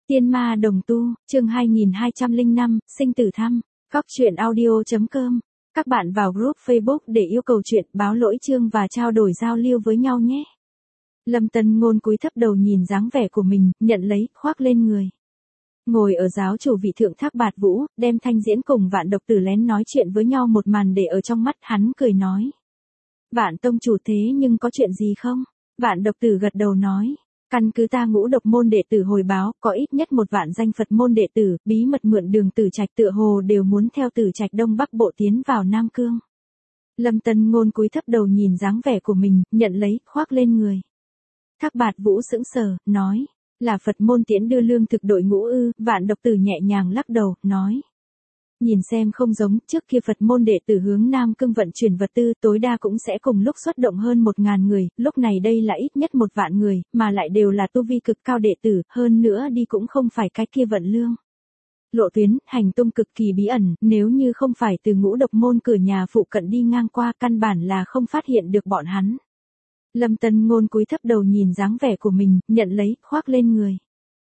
Tiên ma đồng tu, chương 2205, sinh tử thăm, góc truyện audio.com. Các bạn vào group Facebook để yêu cầu chuyện, báo lỗi chương và trao đổi giao lưu với nhau nhé. Lâm Tân Ngôn cúi thấp đầu nhìn dáng vẻ của mình, nhận lấy, khoác lên người. Ngồi ở giáo chủ vị thượng Thác Bạt Vũ, đem Thanh Diễn cùng Vạn Độc Tử lén nói chuyện với nhau một màn để ở trong mắt, hắn cười nói. Vạn tông chủ thế nhưng có chuyện gì không? Vạn Độc Tử gật đầu nói. Căn cứ ta Ngũ Độc môn đệ tử hồi báo, có ít nhất 1 vạn danh Phật môn đệ tử, bí mật mượn đường Tử Trạch tựa hồ đều muốn theo Tử Trạch Đông Bắc bộ tiến vào Nam Cương. Lâm Tân Ngôn cúi thấp đầu nhìn dáng vẻ của mình, nhận lấy, khoác lên người. Thác Bạt Vũ sững sờ, nói, là Phật môn tiễn đưa lương thực đội ngũ ư? Vạn Độc Tử nhẹ nhàng lắc đầu, nói. Nhìn xem không giống, trước kia Phật môn đệ tử hướng Nam Cương vận chuyển vật tư tối đa cũng sẽ cùng lúc xuất động hơn 1000 người, lúc này đây là ít nhất 1 vạn người, mà lại đều là tu vi cực cao đệ tử, hơn nữa đi cũng không phải cái kia vận lương. Lộ tuyến, hành tung cực kỳ bí ẩn, nếu như không phải từ Ngũ Độc môn cửa nhà phụ cận đi ngang qua, căn bản là không phát hiện được bọn hắn. Lâm Tân Ngôn cúi thấp đầu nhìn dáng vẻ của mình, nhận lấy, khoác lên người.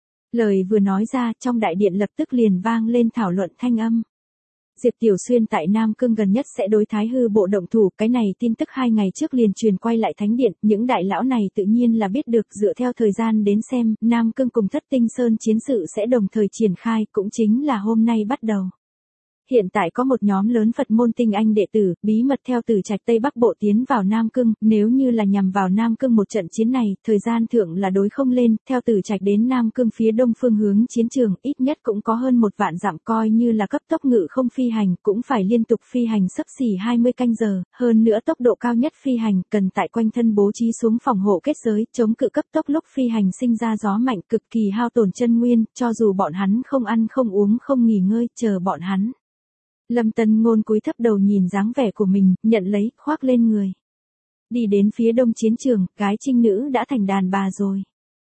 Lời vừa nói ra, trong đại điện lập tức liền vang lên thảo luận thanh âm. Diệp Tiểu Xuyên tại Nam Cương gần nhất sẽ đối Thái Hư bộ động thủ, cái này tin tức 2 ngày trước liền truyền quay lại thánh điện, những đại lão này tự nhiên là biết được, dựa theo thời gian đến xem, Nam Cương cùng Thất Tinh Sơn chiến sự sẽ đồng thời triển khai, cũng chính là hôm nay bắt đầu. Hiện tại có một nhóm lớn Phật môn tinh anh đệ tử, bí mật theo Tử Trạch Tây Bắc bộ tiến vào Nam Cương, nếu như là nhằm vào Nam Cương một trận chiến này, thời gian thượng là đối không lên, theo Tử Trạch đến Nam Cương phía đông phương hướng chiến trường, ít nhất cũng có hơn 1 vạn dặm, coi như là cấp tốc ngự không phi hành, cũng phải liên tục phi hành xấp xỉ 20 canh giờ, hơn nữa tốc độ cao nhất phi hành, cần tại quanh thân bố trí xuống phòng hộ kết giới, chống cự cấp tốc lúc phi hành sinh ra gió mạnh, cực kỳ hao tổn chân nguyên, cho dù bọn hắn không ăn không uống không nghỉ ngơi, chờ bọn hắn. Lâm Tân Ngôn cúi thấp đầu nhìn dáng vẻ của mình, nhận lấy, khoác lên người. Đi đến phía đông chiến trường, gái trinh nữ đã thành đàn bà rồi.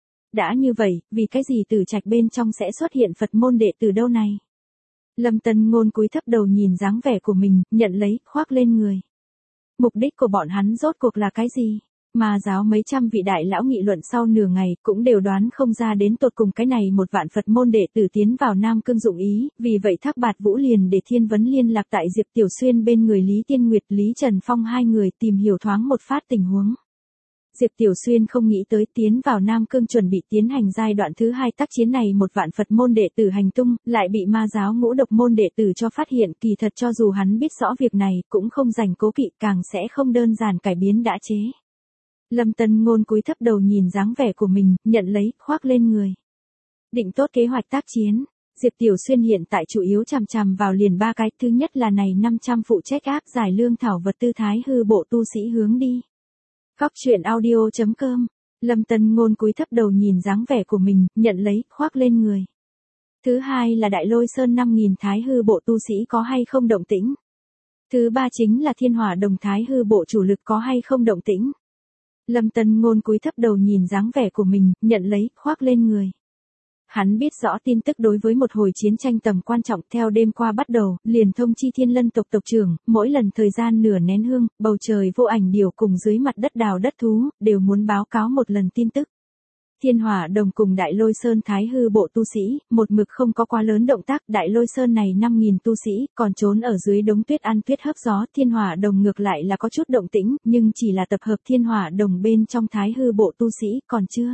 Đã như vậy, vì cái gì Tử Trạch bên trong sẽ xuất hiện Phật môn đệ tử đâu này? Lâm Tân Ngôn cúi thấp đầu nhìn dáng vẻ của mình, nhận lấy, khoác lên người. Mục đích của bọn hắn rốt cuộc là cái gì? Ma giáo mấy trăm vị đại lão nghị luận sau nửa ngày, cũng đều đoán không ra đến tột cùng cái này 1 vạn Phật môn đệ tử tiến vào Nam Cương dụng ý, vì vậy Thác Bạt Vũ liền để Thiên Vấn liên lạc tại Diệp Tiểu Xuyên bên người Lý Tiên Nguyệt, Lý Trần Phong 2 người tìm hiểu thoáng một phát tình huống. Diệp Tiểu Xuyên không nghĩ tới tiến vào Nam Cương chuẩn bị tiến hành giai đoạn thứ 2 tác chiến này 1 vạn Phật môn đệ tử hành tung, lại bị ma giáo Ngũ Độc môn đệ tử cho phát hiện, kỳ thật cho dù hắn biết rõ việc này, cũng không dành cố kỵ, càng sẽ không đơn giản cải biến đã chế. Lâm Tân Ngôn cúi thấp đầu nhìn dáng vẻ của mình, nhận lấy, khoác lên người. Định tốt kế hoạch tác chiến, Diệp Tiểu Xuyên hiện tại chủ yếu chằm chằm vào liền 3 cái, thứ nhất là này 500 phụ trách áp giải lương thảo vật tư Thái Hư bộ tu sĩ hướng đi. Góc truyện audio.com. Lâm Tân Ngôn cúi thấp đầu nhìn dáng vẻ của mình, nhận lấy, khoác lên người. Thứ hai là Đại Lôi Sơn 5000 Thái Hư bộ tu sĩ có hay không động tĩnh. Thứ ba chính là Thiên Hỏa Đồng Thái Hư bộ chủ lực có hay không động tĩnh. Lâm Tân Ngôn cúi thấp đầu nhìn dáng vẻ của mình, nhận lấy, khoác lên người. Hắn biết rõ tin tức đối với một hồi chiến tranh tầm quan trọng, theo đêm qua bắt đầu, liền thông chi Thiên Lân tộc tộc trưởng, mỗi lần thời gian nửa nén hương, bầu trời vô ảnh điểu cùng dưới mặt đất đào đất thú, đều muốn báo cáo một lần tin tức. Thiên Hỏa Đồng cùng Đại Lôi Sơn Thái Hư bộ tu sĩ, một mực không có quá lớn động tác, Đại Lôi Sơn này 5000 tu sĩ, còn trốn ở dưới đống tuyết ăn tuyết hấp gió, Thiên Hỏa Đồng ngược lại là có chút động tĩnh, nhưng chỉ là tập hợp Thiên Hỏa Đồng bên trong Thái Hư bộ tu sĩ, còn chưa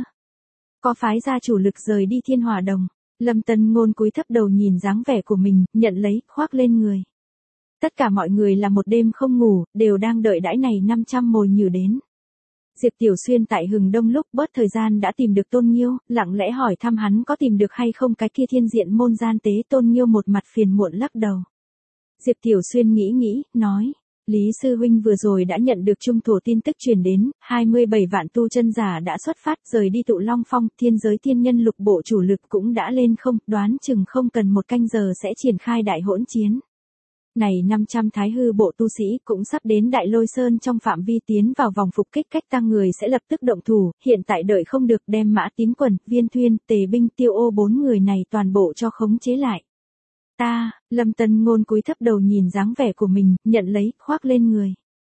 có phái ra chủ lực rời đi Thiên Hỏa Đồng. Lâm Tân Ngôn cúi thấp đầu nhìn dáng vẻ của mình, nhận lấy, khoác lên người. Tất cả mọi người là một đêm không ngủ, đều đang đợi đãi này 500 mồi nhử đến. Diệp Tiểu Xuyên tại Hừng Đông lúc bớt thời gian đã tìm được Tôn Nghiêu, lặng lẽ hỏi thăm hắn có tìm được hay không cái kia Thiên Diện môn gian tế. Tôn Nghiêu một mặt phiền muộn lắc đầu. Diệp Tiểu Xuyên nghĩ, nói, Lý Sư Huynh vừa rồi đã nhận được trung thổ tin tức truyền đến, 27 vạn tu chân giả đã xuất phát rời đi Tụ Long Phong, thiên giới thiên nhân lục bộ chủ lực cũng đã lên không, đoán chừng không cần 1 canh giờ sẽ triển khai đại hỗn chiến. Này 500 Thái Hư bộ tu sĩ cũng sắp đến Đại Lôi Sơn trong phạm vi tiến vào vòng phục kích, cách tăng người sẽ lập tức động thủ, hiện tại đợi không được đem Mã Tín Quần, Viên Thuyên, Tề Binh, Tiêu Ô 4 người này toàn bộ cho khống chế lại. Lâm Tân Ngôn cúi thấp đầu nhìn dáng vẻ của mình, nhận lấy, khoác lên người.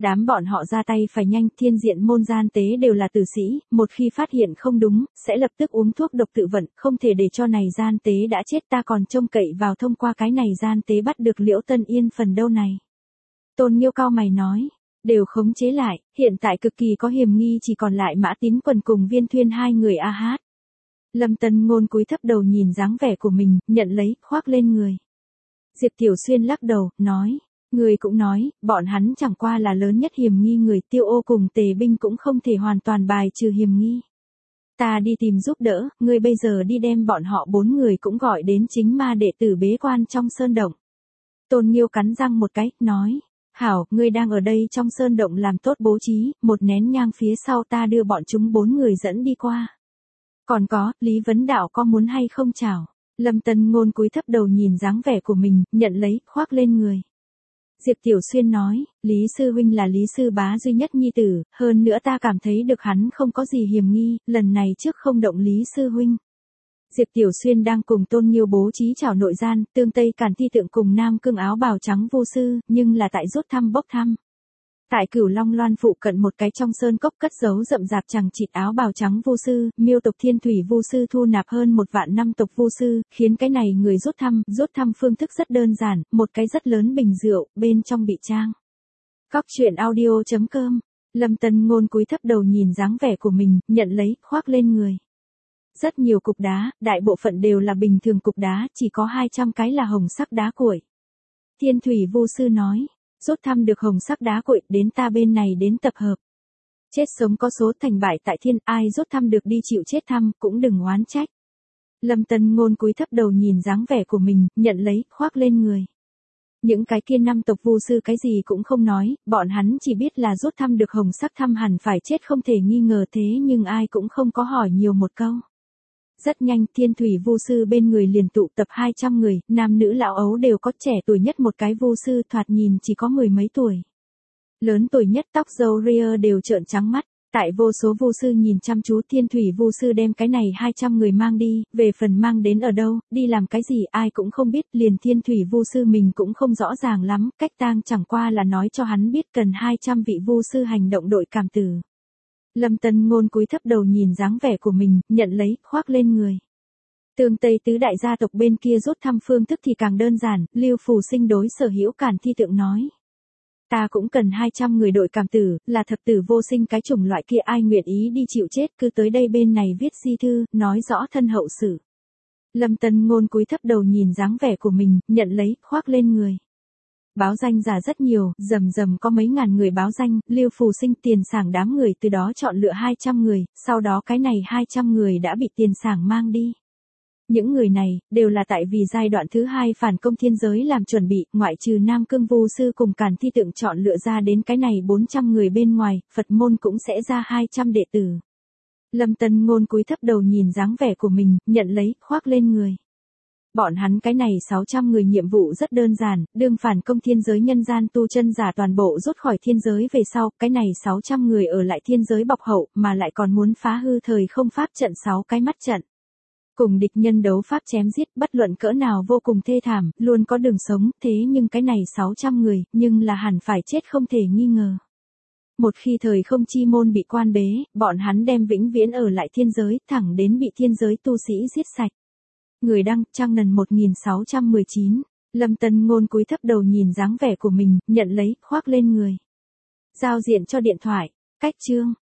Đám bọn họ ra tay phải nhanh, thiên diện môn gian tế đều là tử sĩ, một khi phát hiện không đúng, sẽ lập tức uống thuốc độc tự vận, không thể để cho này gian tế đã chết, ta còn trông cậy vào thông qua cái này gian tế bắt được Liễu Tân Yên phần đâu này. Tôn Nghiêu cao mày nói, đều khống chế lại, hiện tại cực kỳ có hiểm nghi chỉ còn lại Mã Tín Quần cùng Viên Thuyên hai người a hát. Lâm Tân Ngôn cúi thấp đầu nhìn dáng vẻ của mình, nhận lấy, khoác lên người. Diệp Tiểu Xuyên lắc đầu, nói, người cũng nói, bọn hắn chẳng qua là lớn nhất hiểm nghi người, Tiêu Ô cùng Tề Binh cũng không thể hoàn toàn bài trừ hiểm nghi. Ta đi tìm giúp đỡ, ngươi bây giờ đi đem bọn họ 4 người cũng gọi đến chính ma đệ tử bế quan trong sơn động. Tôn Nghiêu cắn răng một cái, nói, hảo, ngươi đang ở đây trong sơn động làm tốt bố trí, một nén nhang phía sau ta đưa bọn chúng 4 người dẫn đi qua. Còn có, Lý Vấn Đạo có muốn hay không chào? Lâm Tân Ngôn cúi thấp đầu nhìn dáng vẻ của mình, nhận lấy, khoác lên người. Diệp Tiểu Xuyên nói, Lý Sư Huynh là Lý Sư Bá duy nhất nhi tử, hơn nữa ta cảm thấy được hắn không có gì hiểm nghi, lần này trước không động Lý Sư Huynh. Diệp Tiểu Xuyên đang cùng Tôn Nghiêu bố trí chảo nội gian, tương Tây Càn Thi Tượng cùng Nam Cương áo bào trắng vô sư, nhưng là tại rút thăm bốc thăm. Tại Cửu Long Loan phụ cận một cái trong sơn cốc cất giấu rậm rạp chằng chịt áo bào trắng vô sư, Miêu tộc Thiên Thủy vô sư thu nạp hơn 1 vạn năm tộc vô sư, khiến cái này người rút thăm phương thức rất đơn giản, một cái rất lớn bình rượu, bên trong bị trang. Cóc truyện audio.com. Lâm Tân Ngôn cúi thấp đầu nhìn dáng vẻ của mình, nhận lấy, khoác lên người. Rất nhiều cục đá, đại bộ phận đều là bình thường cục đá, chỉ có 200 cái là hồng sắc đá cuội. Thiên Thủy vô sư nói, rút thăm được hồng sắc đá cuội, đến ta bên này đến tập hợp. Chết sống có số, thành bại tại thiên, ai rút thăm được đi chịu chết thăm, cũng đừng oán trách. Lâm Tân Ngôn cúi thấp đầu nhìn dáng vẻ của mình, nhận lấy, khoác lên người. Những cái kia 5 tộc vô sư cái gì cũng không nói, bọn hắn chỉ biết là rút thăm được hồng sắc thăm hẳn phải chết không thể nghi ngờ, thế nhưng ai cũng không có hỏi nhiều một câu. Rất nhanh, Thiên Thủy vô sư bên người liền tụ tập 200 người, nam nữ lão ấu đều có, trẻ tuổi nhất một cái vô sư thoạt nhìn chỉ có 10 mấy tuổi. Lớn tuổi nhất tóc râu ria đều trợn trắng mắt, tại vô số vô sư nhìn chăm chú, Thiên Thủy vô sư đem cái này 200 người mang đi, về phần mang đến ở đâu, đi làm cái gì ai cũng không biết, liền Thiên Thủy vô sư mình cũng không rõ ràng lắm, cách tang chẳng qua là nói cho hắn biết cần 200 vị vô sư hành động đội cảm tử. Lâm Tân Ngôn cúi thấp đầu nhìn dáng vẻ của mình, nhận lấy, khoác lên người. Tương Tây tứ đại gia tộc bên kia rút thăm phương thức thì càng đơn giản, Lưu Phù Sinh đối Sở Hữu Càn Thi Tượng nói. Ta cũng cần 200 người đội cảm tử, là thập tử vô sinh cái chủng loại kia, ai nguyện ý đi chịu chết cứ tới đây bên này viết di thư, nói rõ thân hậu sự. Lâm Tân Ngôn cúi thấp đầu nhìn dáng vẻ của mình, nhận lấy, khoác lên người. Báo danh giả rất nhiều, rầm có mấy ngàn người báo danh, Lưu Phù Sinh tiền sảng đám người từ đó chọn lựa 200 người, sau đó cái này 200 người đã bị tiền sảng mang đi. Những người này, đều là tại vì giai đoạn thứ 2 phản công thiên giới làm chuẩn bị, ngoại trừ Nam Cương vô sư cùng Càn Thi Tượng chọn lựa ra đến cái này 400 người bên ngoài, Phật môn cũng sẽ ra 200 đệ tử. Lâm Tân Ngôn cúi thấp đầu nhìn dáng vẻ của mình, nhận lấy, khoác lên người. Bọn hắn cái này 600 người nhiệm vụ rất đơn giản, đương phản công thiên giới nhân gian tu chân giả toàn bộ rút khỏi thiên giới về sau, cái này 600 người ở lại thiên giới bọc hậu, mà lại còn muốn phá hư thời không pháp trận 6 cái mắt trận. Cùng địch nhân đấu pháp chém giết, bất luận cỡ nào vô cùng thê thảm, luôn có đường sống, thế nhưng cái này 600 người, nhưng là hẳn phải chết không thể nghi ngờ. Một khi thời không chi môn bị quan bế, bọn hắn đem vĩnh viễn ở lại thiên giới, thẳng đến bị thiên giới tu sĩ giết sạch. Người đăng, Trang Nần 1619, Lâm Tân Ngôn cúi thấp đầu nhìn dáng vẻ của mình, nhận lấy, khoác lên người. Giao diện cho điện thoại, cách chương.